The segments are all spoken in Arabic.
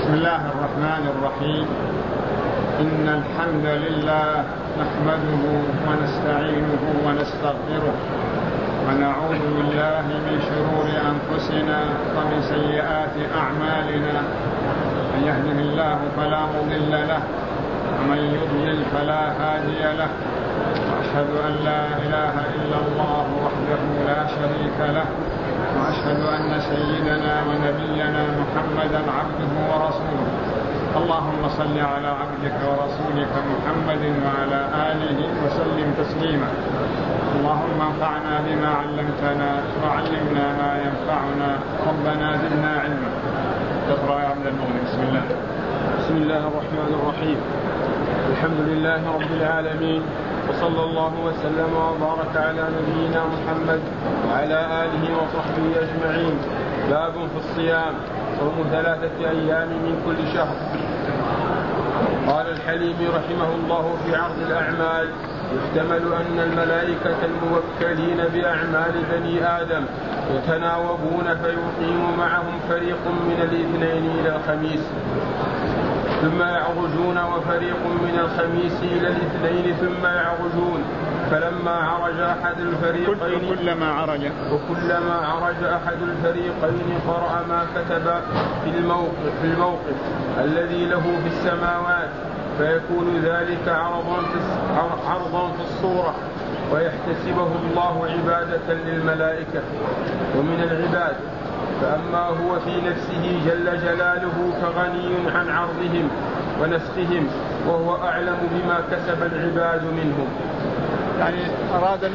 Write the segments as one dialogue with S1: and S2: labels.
S1: بسم الله الرحمن الرحيم. إن الحمد لله نحمده ونستعينه ونستغفره ونعوذ بالله من شرور أنفسنا ومن سيئات أعمالنا. من يهده الله فلا مضل له ومن يضلل فلا هادي له. وأشهد أن لا إله إلا الله وحده لا شريك له، وأشهد أن سيدنا ونبينا محمدا عبده ورسوله. اللهم صل على عبدك ورسولك محمد وعلى آله وسلم تسليما. اللهم انفعنا بما علمتنا وعلمنا ما ينفعنا، ربنا زدنا علما. اقرأ يا عبد المؤمن.
S2: بسم الله الرحمن الرحيم. الحمد لله رب العالمين، وصلى الله وسلم وبارك على نبينا محمد وعلى آله وصحبه أجمعين. باب في الصيام، صوم 3 أيام من كل شهر. قال الحليمي رحمه الله في عرض الأعمال: يحتمل أن الملائكة الموكلين بأعمال بني آدم يتناوبون فيقيم معهم فريق من الاثنين إلى الخميس، ثم يعرجون، وفريق من الخميس إلى الاثنين ثم يعرجون. فلما عرج أحد الفريقين وكلما عرج أحد الفريقين قرأ ما كتب في الموقف الذي له في السماوات، فيكون ذلك عرضا في الصورة، ويحتسبه الله عبادة للملائكة ومن العباد. فأما هو في نفسه جل جلاله فغني عن عرضهم ونسخهم، وهو أعلم بما كسب العباد منهم.
S1: يعني أراد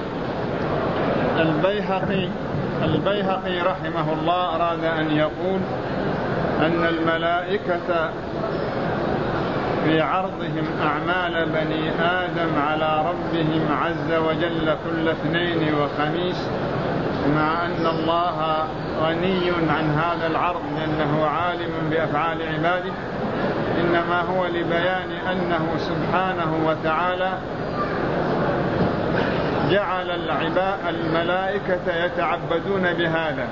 S1: البيهقي رحمه الله أراد أن يقول أن الملائكة في عرضهم أعمال بني آدم على ربهم عز وجل كل اثنين وخميس، مع أن الله غني عن هذا العرض لأنه عالم بأفعال عباده، إنما هو لبيان أنه سبحانه وتعالى جعل الملائكة يتعبدون بهذا،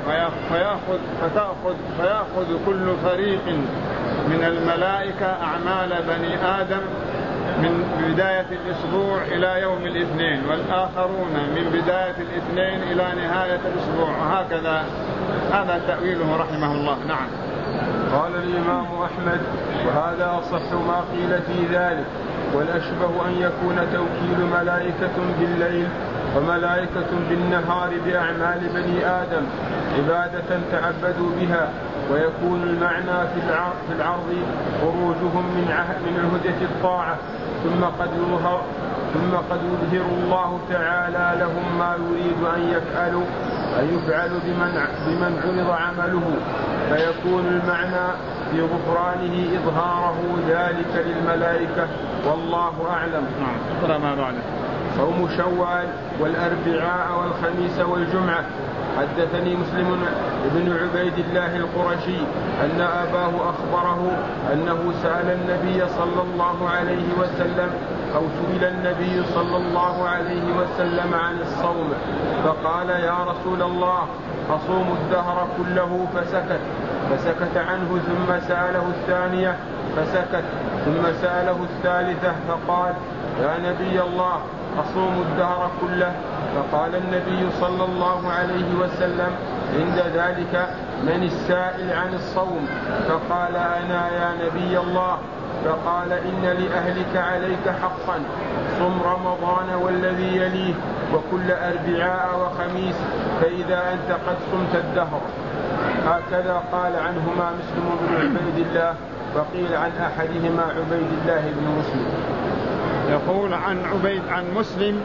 S1: فيأخذ كل فريق من الملائكة أعمال بني آدم من بداية الأسبوع إلى يوم الاثنين، والآخرون من بداية الاثنين إلى نهاية الأسبوع، وهكذا. هذا تأويله رحمه الله. نعم.
S2: قال الإمام أحمد: وهذا أصح ما قيل في ذلك، والأشبه أن يكون توكيل ملائكة بالليل وملائكة بالنهار بأعمال بني آدم عبادة تعبدوا بها، ويكون المعنى في العرض خروجهم من الهدى الطاعة، ثم قد يظهر الله تعالى لهم ما يريد أن يفعل بمن عرض عمله، فيكون المعنى في غفرانه إظهاره ذلك للملائكة، والله أعلم. صوم شوال والأربعاء والخميس والجمعة. حدثني مسلم بن عبيد الله القرشي أن أباه أخبره أنه سأل النبي صلى الله عليه وسلم أو سئل النبي صلى الله عليه وسلم عن الصوم، فقال: يا رسول الله، أصوم الدهر كله؟ فسكت عنه، ثم سأله الثانية فسكت، ثم سأله الثالثة فقال: يا نبي الله، أصوم الدهر كله؟ فقال النبي صلى الله عليه وسلم عند ذلك: من السائل عن الصوم؟ فقال: أنا يا نبي الله. فقال: إن لأهلك عليك حقا، صم رمضان والذي يليه وكل أربعاء وخميس، فإذا أنت قد صمت الدهر. هكذا قال عنهما مسلم بن عبيد الله، وقيل عن أحدهما عبيد الله بن مسلم.
S1: يقول عن مسلم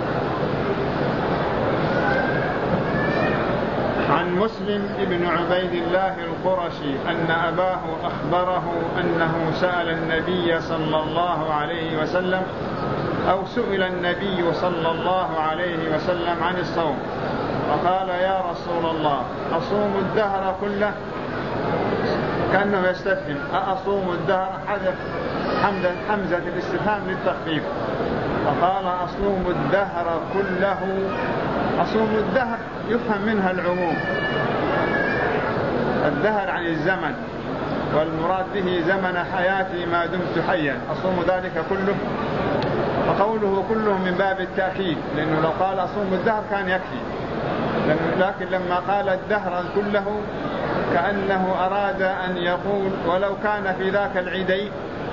S1: ابن عبيد الله القرشي أن أباه أخبره أنه سأل النبي صلى الله عليه وسلم أو سئل النبي صلى الله عليه وسلم عن الصوم، فقال: يا رسول الله، أصوم الدهر كله؟ كأنه يستفهم: أصوم الدهر؟ حذف حمزة الاستفهام للتخفيف، فقال: أصوم الدهر كله. أصوم الدهر يفهم منها العموم، الدهر عن الزمن، والمراد به زمن حياتي ما دمت حيا أصوم ذلك كله. وقوله كله من باب التأكيد، لأنه لو قال أصوم الدهر كان يكفي، لكن لما قال الدهر كله كأنه أراد أن يقول ولو كان في ذاك العيدين،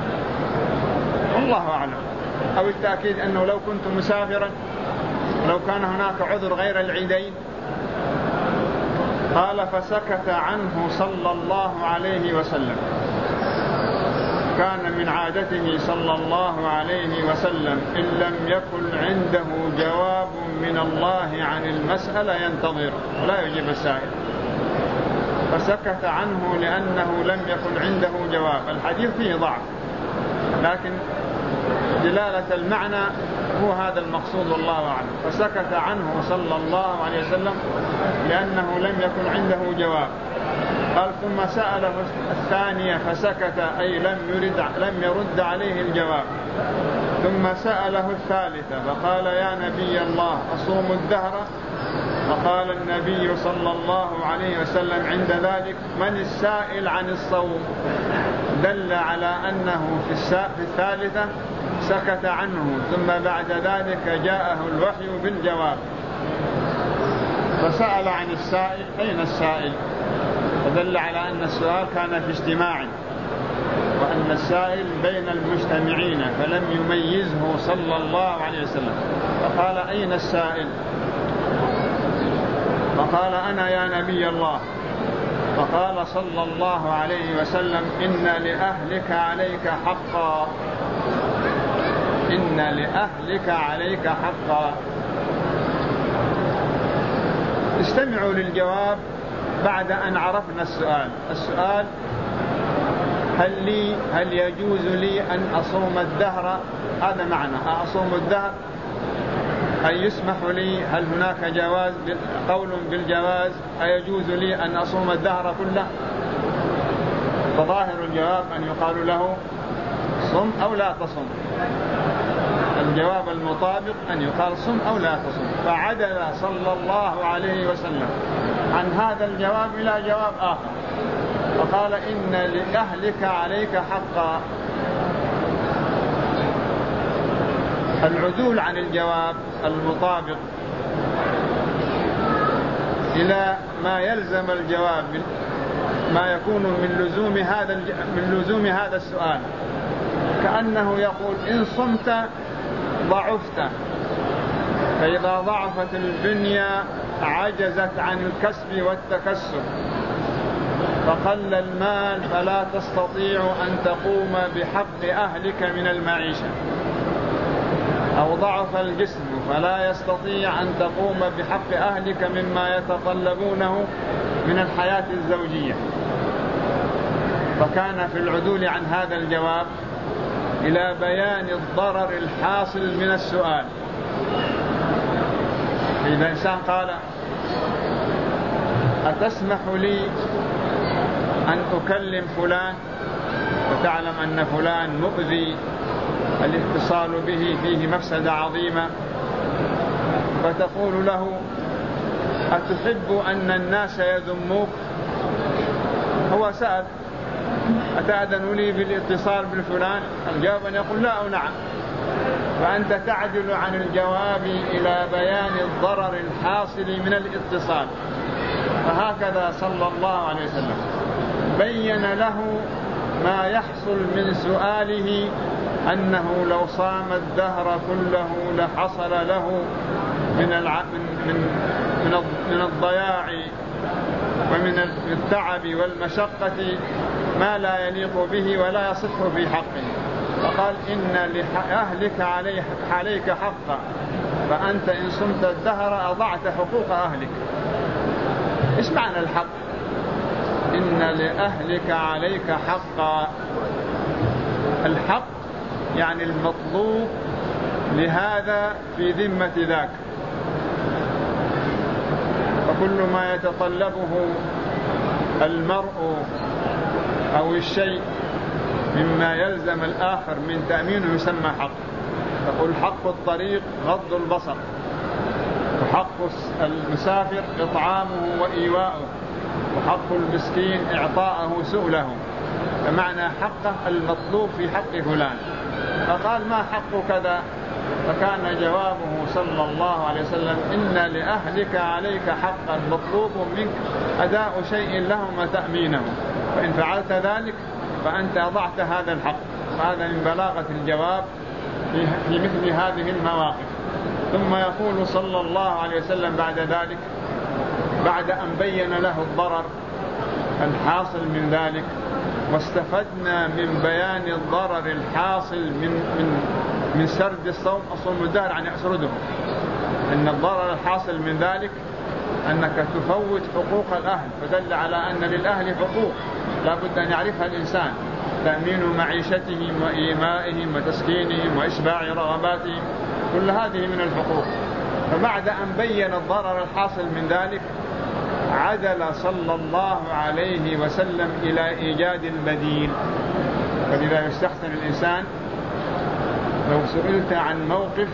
S1: والله أعلم، أو التأكيد أنه لو كنت مسافرا، لو كان هناك عذر غير العيدين. قال فسكت عنه صلى الله عليه وسلم. كان من عادته صلى الله عليه وسلم إن لم يكن عنده جواب من الله عن المسألة ينتظر ولا يجيب السائل، فسكت عنه لأنه لم يكن عنده جواب. الحديث فيه ضعف، لكن دلالة المعنى هو هذا المقصود والله أعلم. فسكت عنه صلى الله عليه وسلم لأنه لم يكن عنده جواب. قال ثم سأله الثانية فسكت، أي لم يرد عليه الجواب. ثم سأله الثالثة فقال يا نبي الله أصوم الدهر؟ فقال النبي صلى الله عليه وسلم عند ذلك من السائل عن الصوم؟ دل على أنه في الثالثة سكت عنه، ثم بعد ذلك جاءه الوحي بالجواب. فسأل عن السائل أين السائل؟ فدل على أن السؤال كان في اجتماع، وأن السائل بين المجتمعين، فلم يميزه صلى الله عليه وسلم. فقال أين السائل؟ فقال أنا يا نبي الله. فقال صلى الله عليه وسلم إن لأهلك عليك حقا، إن لأهلك عليك حقا. استمعوا للجواب بعد أن عرفنا السؤال هل يجوز لي أن أصوم الدهر؟ هذا معنى أصوم الدهر، أي يسمح لي، هل هناك جواز قول بالجواز، أيجوز لي أن أصوم الدهر كله؟ فظاهر الجواب أن يقال له صم أو لا تصم. الجواب المطابق أن يقال صم أو لا تصم. فعدل صلى الله عليه وسلم عن هذا الجواب إلى جواب آخر، فقال إن لأهلك عليك حقا. العدول عن الجواب المطابق إلى ما يلزم الجواب، ما يكون من لزوم هذا السؤال، كأنه يقول إن صمت ضعفت، فإذا ضعفت البنية عجزت عن الكسب والتكسب، فقل المال فلا تستطيع أن تقوم بحق أهلك من المعيشة، أو ضعف الجسم فلا يستطيع أن تقوم بحق أهلك مما يتطلبونه من الحياة الزوجية. فكان في العدول عن هذا الجواب إلى بيان الضرر الحاصل من السؤال. إذا إنسان قال أتسمح لي أن أكلم فلان، وتعلم أن فلان مؤذي، الاتصال به فيه مفسدة عظيمة، فتقول له أتحب أن الناس يذموك؟ هو سأل أتأذن لي بالاتصال بالفلان؟ الجواب أن يقول لا أو نعم. فأنت تعدل عن الجواب إلى بيان الضرر الحاصل من الاتصال. فهكذا صلى الله عليه وسلم بين له ما يحصل من سؤاله، أنه لو صام الدهر كله لحصل له من الضياع ومن التعب والمشقة ما لا يليق به ولا يصح في حقه. فقال إن لأهلك عليك حقا، فأنت إن صمت الدهر أضعت حقوق أهلك. إيش معنى الحق؟ إن لأهلك عليك حقا. الحق يعني المطلوب لهذا في ذمة ذاك، فكل ما يتطلبه المرء أو الشيء مما يلزم الآخر من تأمينه يسمى حق. تقول حق الطريق غض البصر، وحق المسافر إطعامه وإيواؤه، وحق المسكين إعطاءه سؤله. بمعنى حقه المطلوب في حق فلان، فقال ما حق كذا؟ فكان جوابه صلى الله عليه وسلم إن لأهلك عليك حقا مطلوب منك أداء شيء لهم وتأمينه، فإن فعلت ذلك فأنت أضعت هذا الحق. هذا من بلاغة الجواب في مثل هذه المواقف. ثم يقول صلى الله عليه وسلم بعد ذلك، بعد أن بين له الضرر الحاصل من ذلك، واستفدنا من بيان الضرر الحاصل من سرد الصوم الدهر يعني أسرده، إن الضرر الحاصل من ذلك أنك تفوت حقوق الأهل، فدل على أن للأهل حقوق لا بد أن يعرفها الإنسان، تأمين معيشتهم وإيمائهم وتسكينهم وإشباع رغباتهم، كل هذه من الحقوق. فبعد أن بين الضرر الحاصل من ذلك عدل صلى الله عليه وسلم إلى إيجاد البديل. فلذا يستحسن الإنسان لو سئلت عن موقف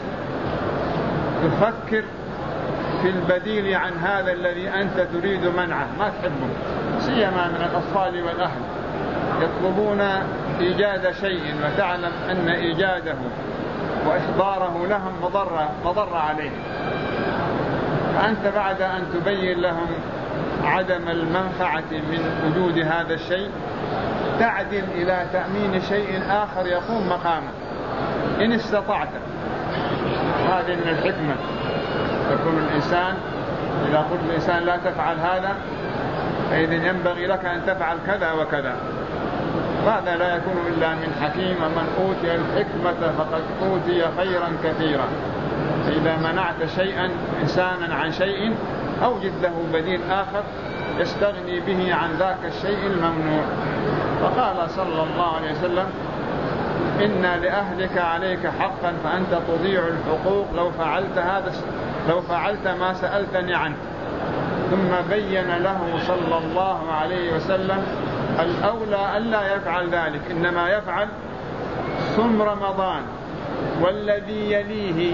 S1: تفكر في البديل عن هذا الذي أنت تريد منعه، ما تحبه، سيما من الأطفال والأهل يطلبون إيجاد شيء وتعلم أن إيجاده وإحضاره لهم مضر عليهم، فأنت بعد أن تبين لهم عدم المنفعة من وجود هذا الشيء تعدل إلى تأمين شيء آخر يقوم مقامه إن استطعت. هذه من الحكمة. يكون الإنسان إذا قلت الإنسان لا تفعل هذا فإذن ينبغي لك أن تفعل كذا وكذا، هذا لا يكون إلا من حكيم، ومن أوتي الحكمة فقد أوتي خيرا كثيرا. فإذا منعت شيئا إنسانا عن شيء أوجد له بديل آخر يستغني به عن ذاك الشيء الممنوع. فقال صلى الله عليه وسلم إن لأهلك عليك حقا فأنت تضيع الحقوق لو فعلت ما سألتني عنه. ثم بين له صلى الله عليه وسلم الأولى ألا يفعل ذلك، إنما يفعل صوم رمضان والذي يليه،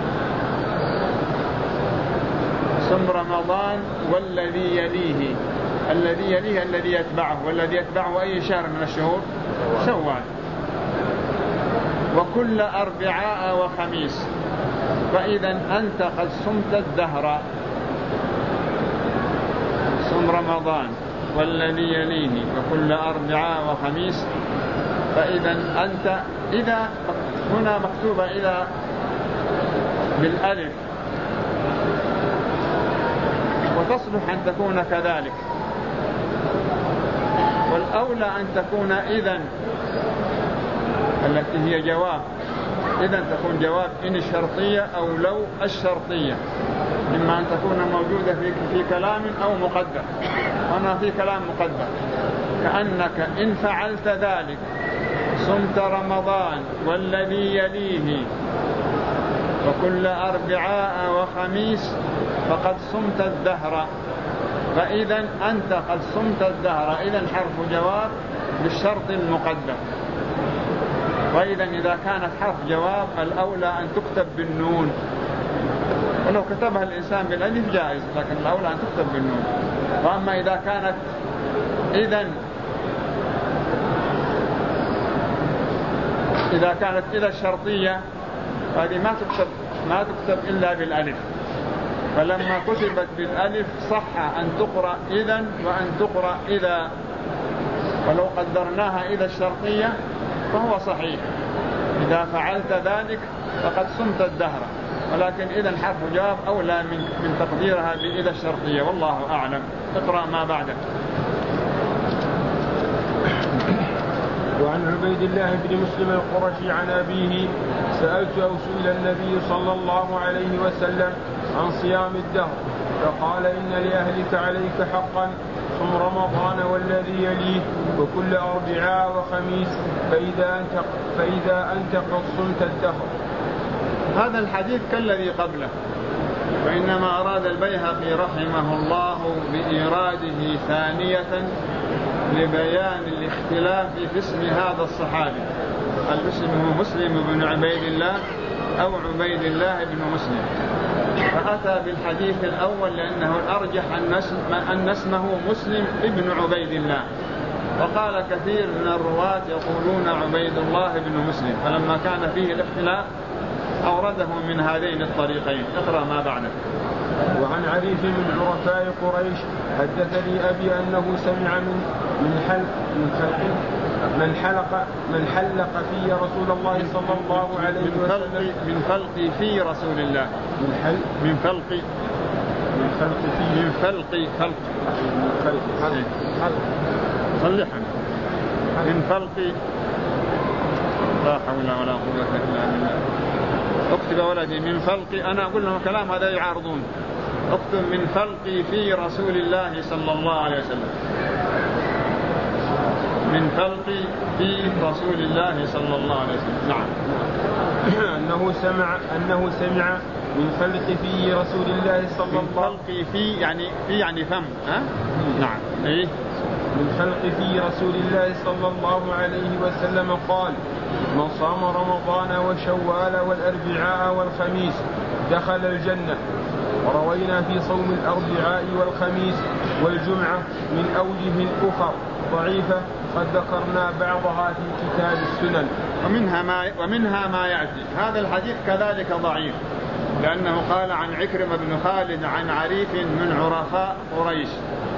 S1: صوم رمضان والذي يليه، الذي يليه الذي يتبعه، والذي يتبعه أي شهر من الشهور؟ شوال. وكل أربعاء وخميس، فإذا أنت قد صمت الدهر. صوم رمضان والذي يليه وكل أربعاء وخميس، فإذا أنت إذا هنا مكتوبة إذا بالألف، وتصلح أن تكون كذلك، والأولى أن تكون إذن التي هي جواب، إذن تكون جواب إن الشرطية أو لو الشرطية، إما أن تكون موجودة في كلام أو مقدر. هنا في كلام مقدر، كأنك إن فعلت ذلك صمت رمضان والذي يليه وكل أربعاء وخميس فقد صمت الدهر، فإذا أنت قد صمت الدهر. إذن حرف جواب بالشرط المقدر. وإذا إذا كانت حرف جواب الأولى أن تكتب بالنون، ولو كتبها الإنسان بالألف جائز، لكن الأولى أن تكتب بالنون. وأما إذا كانت إذا الشرطية هذه ما تكتب إلا بالألف، فلما كتبت بالألف صح أن تقرأ إذن وأن تقرأ إذا، ولو قدرناها إذا الشرطية فهو صحيح، إذا فعلت ذلك فقد صمت الدهر، ولكن إذن حرف جواب أولى من تقديرها بإذا الشرطية، والله أعلم. اقرأ ما بعده.
S2: وعن عبيد الله بن مسلم القرشي عن أبيه سألت أو سئل النبي صلى الله عليه وسلم عن صيام الدهر فقال إن لأهلك عليك حقا، صم رمضان والذي يليه وكل أربعاء وخميس، فإذا أنت قد صمت الدهر.
S1: هذا الحديث كالذي قبله، وإنما أراد البيهقي رحمه الله بإيراده ثانية لبيان الاختلاف في اسم هذا الصحابي، هل اسمه مسلم بن عبيد الله أو عبيد الله بن مسلم، فأتى بالحديث الأول لأنه الأرجح أن اسمه مسلم ابن عبيد الله، وقال كثير من الرواة يقولون عبيد الله بن مسلم، فلما كان فيه الاختلاف أورده من هذين الطريقين. اقرأ ما بعده.
S2: وعن عريف من عرفاء قريش حدثني أبي أنه سمع من حلق في رسول الله صلى الله عليه وسلم
S1: من فلق في رسول الله من فلق صلحا من فلق. لا حول ولا قوة إلا بالله. اكتب ولدي من فلق، أنا أقول لهم كلام هذا يعارضون. اكتب من فلق في رسول الله صلى الله عليه وسلم. من فلق في رسول الله صلى الله عليه وسلم. نعم.
S2: أنه سمع من فلق في رسول الله صلى الله عليه وسلم.
S1: فلق في يعني فم. نعم. إيه؟
S2: من فلق في رسول الله صلى الله عليه وسلم قال: من صام رمضان وشوال والأربعاء والخميس دخل الجنة. وروينا في صوم الأربعاء والخميس والجمعة من أوجه أخر ضعيفة قد ذكرنا بعضها في كتاب السنن.
S1: ومنها ما يأتي. هذا الحديث كذلك ضعيف، لأنه قال عن عكرمة بن خالد عن عريف من عرفاء قريش.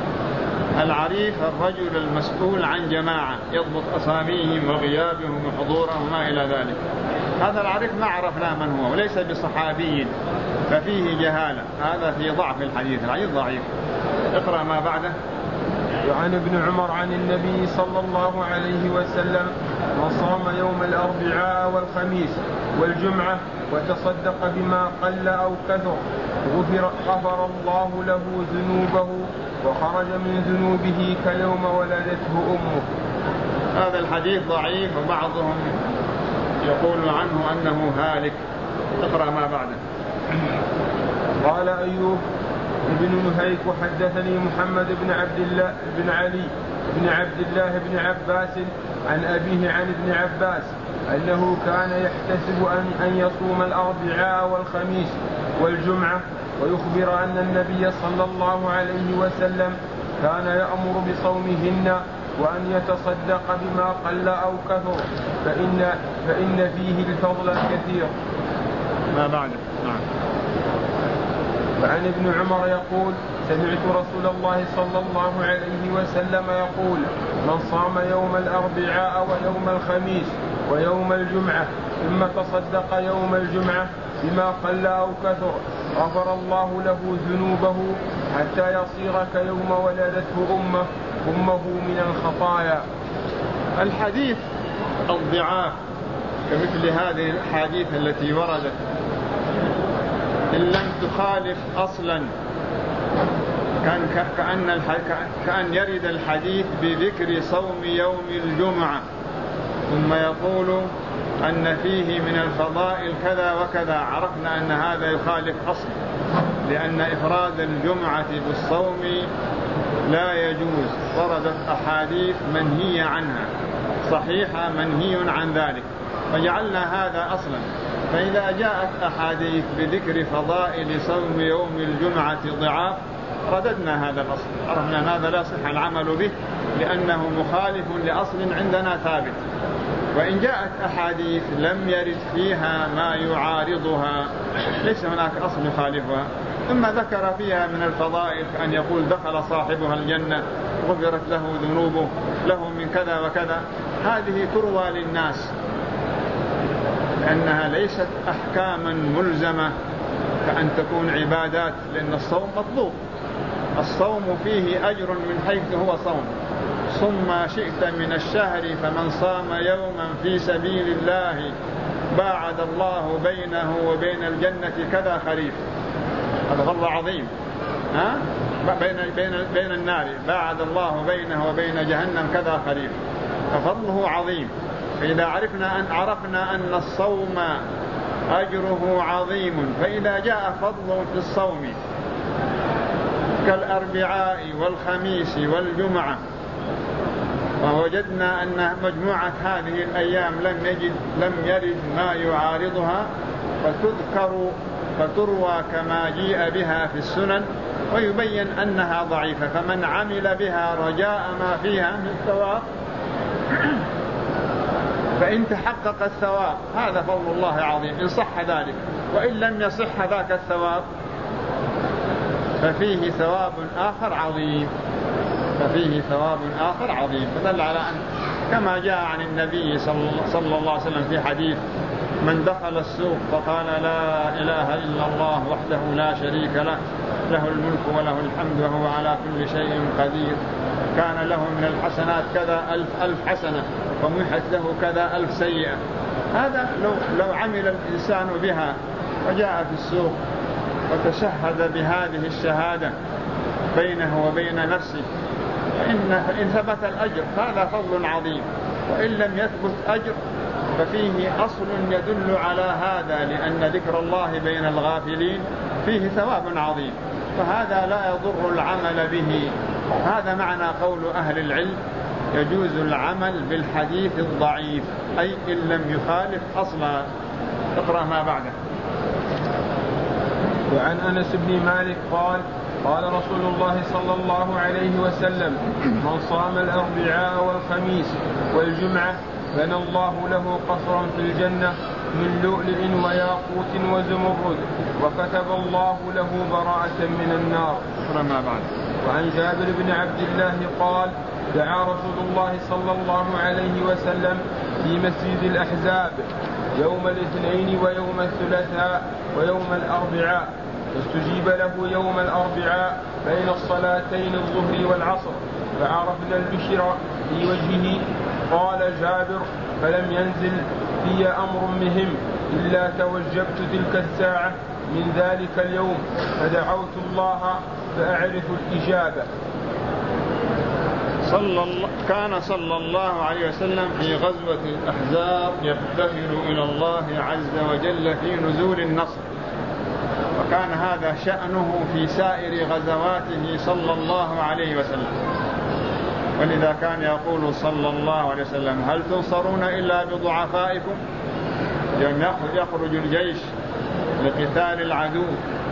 S1: العريف الرجل المسؤول عن جماعة يضبط أساميهم وغيابهم وحضورهم وما إلى ذلك. هذا العريف ما عرفنا من هو وليس بصحابي، ففيه جهالة. هذا في ضعف الحديث ضعيف. اقرأ ما بعده.
S2: وعن ابن عمر عن النبي صلى الله عليه وسلم: من صام يوم الأربعاء والخميس والجمعة وتصدق بما قل أو كثر غفر الله له ذنوبه وخرج من ذنوبه كيوم ولدته أمه.
S1: هذا الحديث ضعيف، وبعضهم يقول عنه أنه هالك. اقرأ ما بعده.
S2: قال أيوب ابن نهيك: حدثني محمد بن عبد الله بن علي بن عبد الله بن عباس عن أبيه عن ابن عباس أنه كان يحتسب أن يصوم الأربعاء والخميس والجمعة، ويخبر أن النبي صلى الله عليه وسلم كان يأمر بصومهن وأن يتصدق بما قل أو كثر فإن فيه الفضل الكثير.
S1: ما بعد. نعم.
S2: وعن ابن عمر يقول: سمعت رسول الله صلى الله عليه وسلم يقول: من صام يوم الأربعاء ويوم الخميس ويوم الجمعة ثم تصدق يوم الجمعة بما قل أو كثر غفر الله له ذنوبه حتى يصير كيوم ولدته أمه من الخطايا.
S1: الحديث الضعاف كمثل هذه الحديث التي وردت إن لم تخالف أصلا كأن يرد الحديث بذكر صوم يوم الجمعة ثم يقول أن فيه من الفضائل كذا وكذا، عرفنا أن هذا يخالف أصل، لأن إفراد الجمعة بالصوم لا يجوز. وردت أحاديث منهية عنها صحيحة منهي عن ذلك، فجعلنا هذا أصلا. فإذا جاءت أحاديث بذكر فضائل صوم يوم الجمعة ضعاف رددنا هذا الأصل، عرفنا أن هذا لا يصح العمل به لأنه مخالف لأصل عندنا ثابت. وإن جاءت أحاديث لم يرد فيها ما يعارضها ليس هناك أصل يخالفها، ثم ذكر فيها من الفضائل كأن يقول دخل صاحبها الجنة غفرت له ذنوبه له من كذا وكذا، هذه تروى للناس لأنها ليست أحكاما ملزمة كأن تكون عبادات، لأن الصوم مطلوب. الصوم فيه أجر من حيث هو صوم. صم ما شئت من الشهر فمن صام يوما في سبيل الله باعد الله بينه وبين الجنة كذا خريف. هذا فضل عظيم. بين النار باعد الله بينه وبين جهنم كذا خريف، ففضله عظيم. فإذا عرفنا أن الصوم أجره عظيم، فإذا جاء فضل في الصوم كالأربعاء والخميس والجمعة ووجدنا أن مجموعة هذه الأيام لم يرد ما يعارضها فتذكر فتروى كما جيء بها في السنن، ويبين أنها ضعيفة، فمن عمل بها رجاء ما فيها من ثواب فإن تحقق الثواب هذا فضل الله عظيم إن صح ذلك، وإن لم يصح ذاك الثواب ففيه ثواب آخر عظيم، فدل على أن كما جاء عن النبي صلى الله عليه وسلم في حديث: من دخل السوق فقال لا إله إلا الله وحده لا شريك له، له الملك وله الحمد وهو على كل شيء قدير، كان له من الحسنات كذا 1000 حسنة ومحت له كذا 1000 سيئة. هذا لو عمل الإنسان بها وجاء في السوق وتشهد بهذه الشهادة بينه وبين نفسه فإن ثبت الأجر هذا فضل عظيم، وإن لم يثبت أجر ففيه أصل يدل على هذا، لأن ذكر الله بين الغافلين فيه ثواب عظيم، فهذا لا يضر العمل به. هذا معنى قول أهل العلم: يجوز العمل بالحديث الضعيف، أي إن لم يخالف أصلا. اقرأ ما بعده.
S2: وعن أنس بن مالك قال: قال رسول الله صلى الله عليه وسلم: من صام الأربعاء والخميس والجمعة بنى الله له قصرا في الجنة من لؤلؤ وياقوت وزمرد، وكتب الله له براءة من النار.
S1: ما بعد.
S2: وعن جابر بن عبد الله قال: دعا رسول الله صلى الله عليه وسلم في مسجد الأحزاب يوم الاثنين ويوم الثلاثاء ويوم الأربعاء، فاستجيب له يوم الأربعاء بين الصلاتين الظهر والعصر، فعرفنا البشر في وجهه. قال جابر: فلم ينزل في أمر مهم إلا توجبت تلك الساعة من ذلك اليوم، فدعوت الله فأعرف الإجابة.
S1: كان صلى الله عليه وسلم في غزوة الأحزاب يفتخر إلى الله عز وجل في نزول النصر، وكان هذا شأنه في سائر غزواته صلى الله عليه وسلم، ولذا كان يقول صلى الله عليه وسلم: هل تنصرون إلا بضعفائكم؟ يوم يخرج الجيش لقتال العدو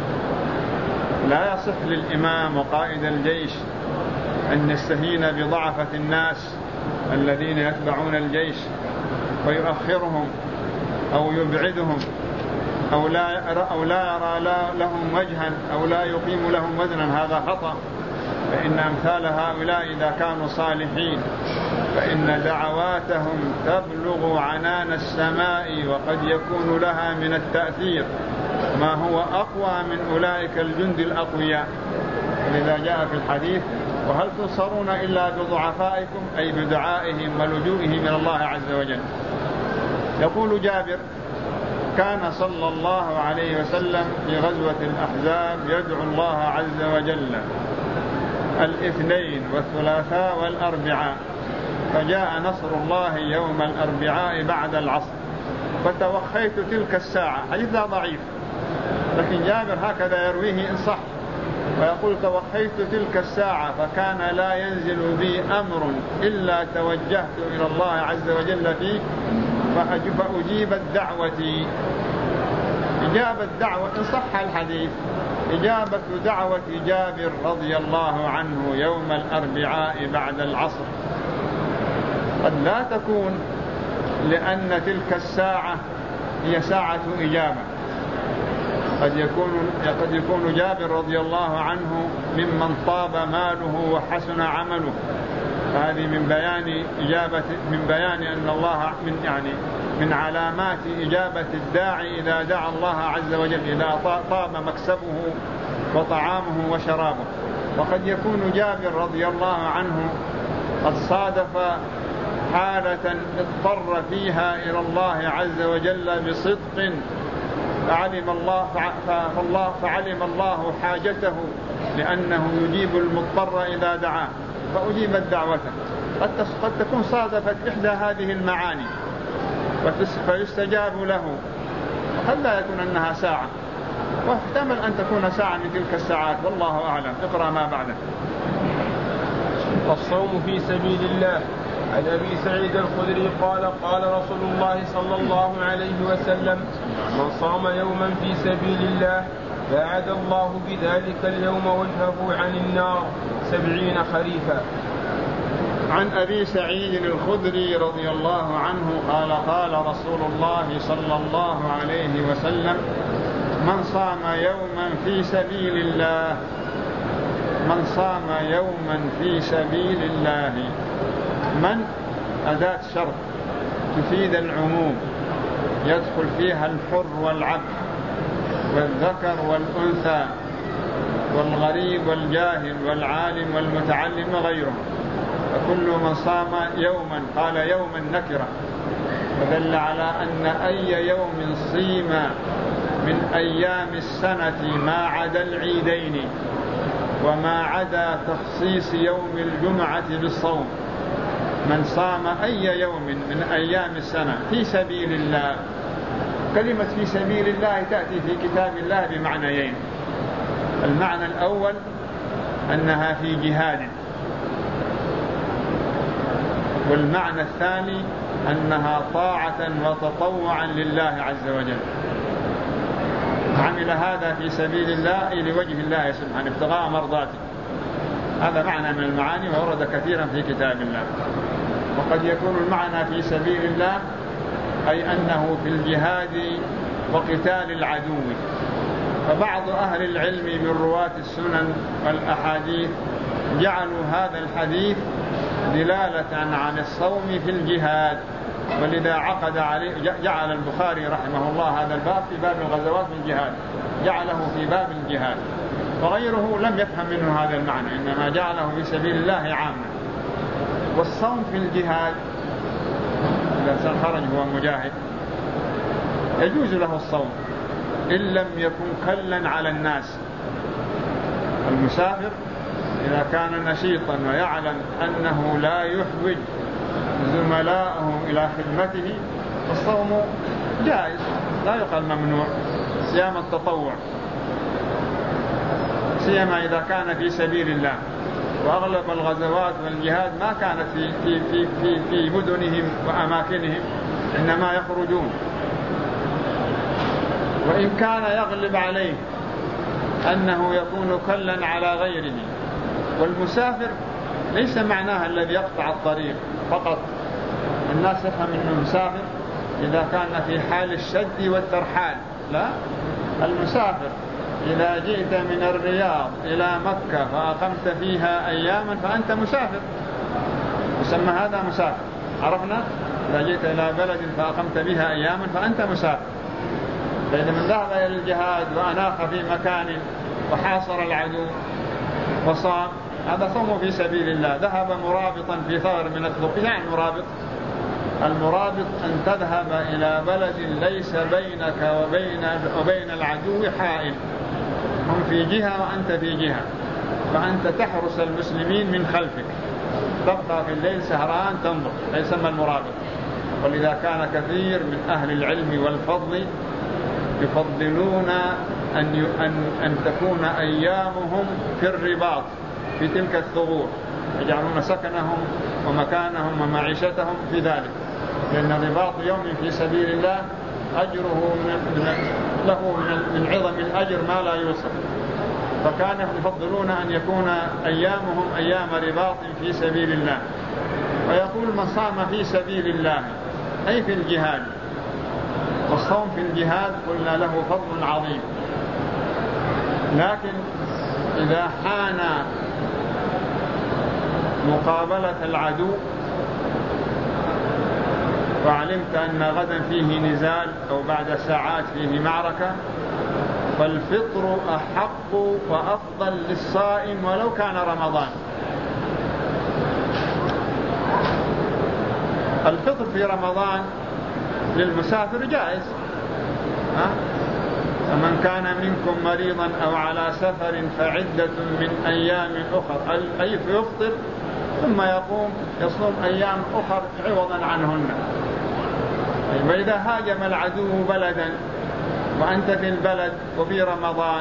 S1: لا يصح للإمام وقائد الجيش أن يستهين بضعفة الناس الذين يتبعون الجيش ويؤخرهم أو يبعدهم أو لا يرى لهم وجها أو لا يقيم لهم وزنا، هذا خطأ. فإن أمثال هؤلاء إذا كانوا صالحين فإن دعواتهم تبلغ عنان السماء، وقد يكون لها من التأثير ما هو أقوى من أولئك الجند الأقوياء. ولذا جاء في الحديث: وهل تنصرون إلا بضعفائكم، أي بدعائهم ولجوئهم من الله عز وجل. يقول جابر: كان صلى الله عليه وسلم في غزوة الأحزاب يدعو الله عز وجل الاثنين والثلاثاء والأربعاء، فجاء نصر الله يوم الأربعاء بعد العصر، فتوخيت تلك الساعة. حديث ضعيف لكن جابر هكذا يرويه إن صح، ويقول: توخيت تلك الساعة فكان لا ينزل بي أمر إلا توجهت إلى الله عز وجل فيه فأجيبت دعوتي. إجابة دعوة إن صح الحديث، إجابة دعوة جابر رضي الله عنه يوم الأربعاء بعد العصر قد لا تكون، لأن تلك الساعة هي ساعة إجابة. قد يكون جابر رضي الله عنه ممن طاب ماله وحسن عمله، هذه من بيان أن الله من علامات إجابة الداعي إذا دعا الله عز وجل، إذا طاب مكسبه وطعامه وشرابه. وقد يكون جابر رضي الله عنه قد صادف حالة اضطر فيها إلى الله عز وجل بصدق، فعلم الله حاجته، لأنه يجيب المضطر إذا دعاه، فأجيبت دعوته. قد تكون صادفت إحدى هذه المعاني فيستجاب له، وقد لا يكون أنها ساعة، واحتمل أن تكون ساعة من تلك الساعات، والله أعلم. اقرأ ما بعده.
S2: الصوم في سبيل الله. عن أبي سعيد الخدري قال: قال رسول الله صلى الله عليه وسلم: من صام يوما في سبيل الله باعد الله بذلك اليوم وجهه عن النار 70 خريفا.
S1: عن أبي سعيد الخدري رضي الله عنه قال قال رسول الله صلى الله عليه وسلم: من صام يوما في سبيل الله في سبيل الله. من أداة شرط تفيد العموم، يدخل فيها الحر والعبد والذكر والأنثى والغريب والجاهل والعالم والمتعلم وغيرهم، فكل من صام يوما، قال يوما نكرة، ودل على أن أي يوم صيم من أيام السنة ما عدا العيدين وما عدا تخصيص يوم الجمعة بالصوم، من صام أي يوم من أيام السنة في سبيل الله. كلمة في سبيل الله تأتي في كتاب الله بمعنيين: المعنى الأول أنها في جهاد، والمعنى الثاني أنها طاعة وتطوعا لله عز وجل. عمل هذا في سبيل الله لوجه الله سبحانه ابتغاء مرضاته، هذا معنى من المعاني وورد كثيرا في كتاب الله. وقد يكون المعنى في سبيل الله أي أنه في الجهاد وقتال العدو. فبعض أهل العلم من رواة السنن والأحاديث جعلوا هذا الحديث دلالة عن الصوم في الجهاد، ولذا عقد عليه جعل البخاري رحمه الله هذا الباب في باب الغزوات بالجهاد، جعله في باب الجهاد، وغيره لم يفهم منه هذا المعنى، إنما جعله في سبيل الله عاما. والصوم في الجهاد إذا إنسان خرج هو مجاهد يجوز له الصوم إن لم يكن كلا على الناس. المسافر إذا كان نشيطا ويعلم أنه لا يحوج زملاءه إلى خدمته فالصوم جائز، لا يقال ممنوع، صيام التطوع، سيما إذا كان في سبيل الله. وأغلب الغزوات والجهاد ما كانت في مدنهم وأماكنهم، إنما يخرجون. وإن كان يغلب عليه أنه يكون كلا على غيره، والمسافر ليس معناها الذي يقطع الطريق فقط. الناس يفهم أنه مسافر إذا كان في حال الشد والترحال، لا، المسافر إذا جئت من الرياض إلى مكة فأقمت فيها أياما فأنت مسافر، يسمى هذا مسافر. عرفنا؟ إذا جئت إلى بلد فأقمت بها أياما فأنت مسافر. فإذا من ذهب إلى الجهاد وأناخ في مكان وحاصر العدو وصام، هذا صوم في سبيل الله. ذهب مرابطا في ثغر من الثغور، يعني المرابط أن تذهب إلى بلد ليس بينك وبين العدو حائل، هم في جهة وأنت في جهة، فأنت تحرس المسلمين من خلفك، تبقى في الليل سهران تنظر، يسمى المرابط. ولذا كان كثير من أهل العلم والفضل يفضلون أن تكون أيامهم في الرباط في تلك الثغور، يجعلون سكنهم ومكانهم ومعيشتهم في ذلك، لأن الرباط يوم في سبيل الله أجره له من عظم الأجر ما لا يوصف. فكانوا يفضلون أن يكون أيامهم أيام رباط في سبيل الله. ويقول من صام في سبيل الله أي في الجهاد، والصوم في الجهاد قلنا له فضل عظيم. لكن إذا حان مقابلة العدو وعلمت أن غدا فيه نزال أو بعد ساعات فيه معركة، فالفطر أحق وأفضل للصائم ولو كان رمضان. الفطر في رمضان للمسافر جائز، فمن كان منكم مريضا أو على سفر فعدة من أيام أخر، أي يفطر ثم يقوم يصوم أيام أخر عوضا عنهن. وإذا هاجم العدو بلدا وأنت في البلد وفي رمضان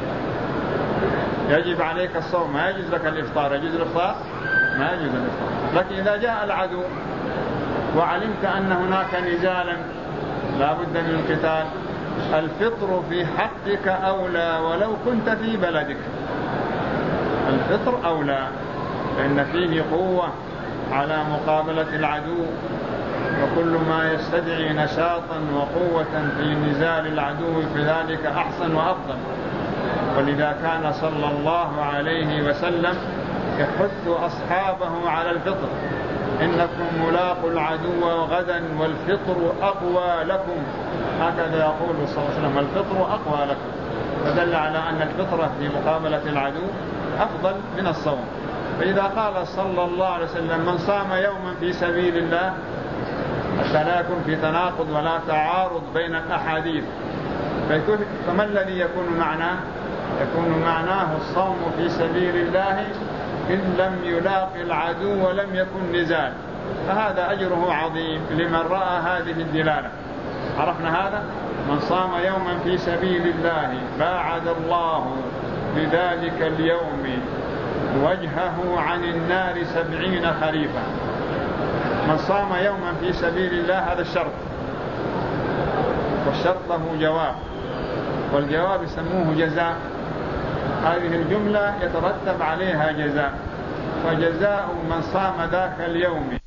S1: يجب عليك الصوم، ما يجوز لك الإفطار. يجوز الإفطار؟ ما يجوز الإفطار. لكن إذا جاء العدو وعلمت أن هناك نزالا لا بد من القتال الفطر في حقك أولى ولو كنت في بلدك. الفطر أولى لأن فيه قوة على مقابلة العدو، وكل ما يستدعي نشاطا وقوة في نزال العدو فذلك أحسن وأفضل. ولذا كان صلى الله عليه وسلم يحث أصحابه على الفطر: إنكم ملاقوا العدو غدا والفطر أقوى لكم. هكذا يقول صلى الله عليه وسلم: الفطر أقوى لكم. فدل على أن الفطرة في مقابلة العدو أفضل من الصوم. فإذا قال صلى الله عليه وسلم: من صام يوما في سبيل الله، حتى لا يكون في تناقض ولا تعارض بين الأحاديث، فما الذي يكون معناه؟ يكون معناه الصوم في سبيل الله إن لم يلاقي العدو ولم يكن نزال، فهذا أجره عظيم لمن رأى هذه الدلالة. عرفنا هذا؟ من صام يوما في سبيل الله باعد الله بذلك اليوم وجهه عن النار 70 خريفا. من صام يوما في سبيل الله، هذا الشرط، والشرط له جواب، والجواب يسموه جزاء. هذه الجملة يترتب عليها جزاء، فجزاء من صام ذاك اليوم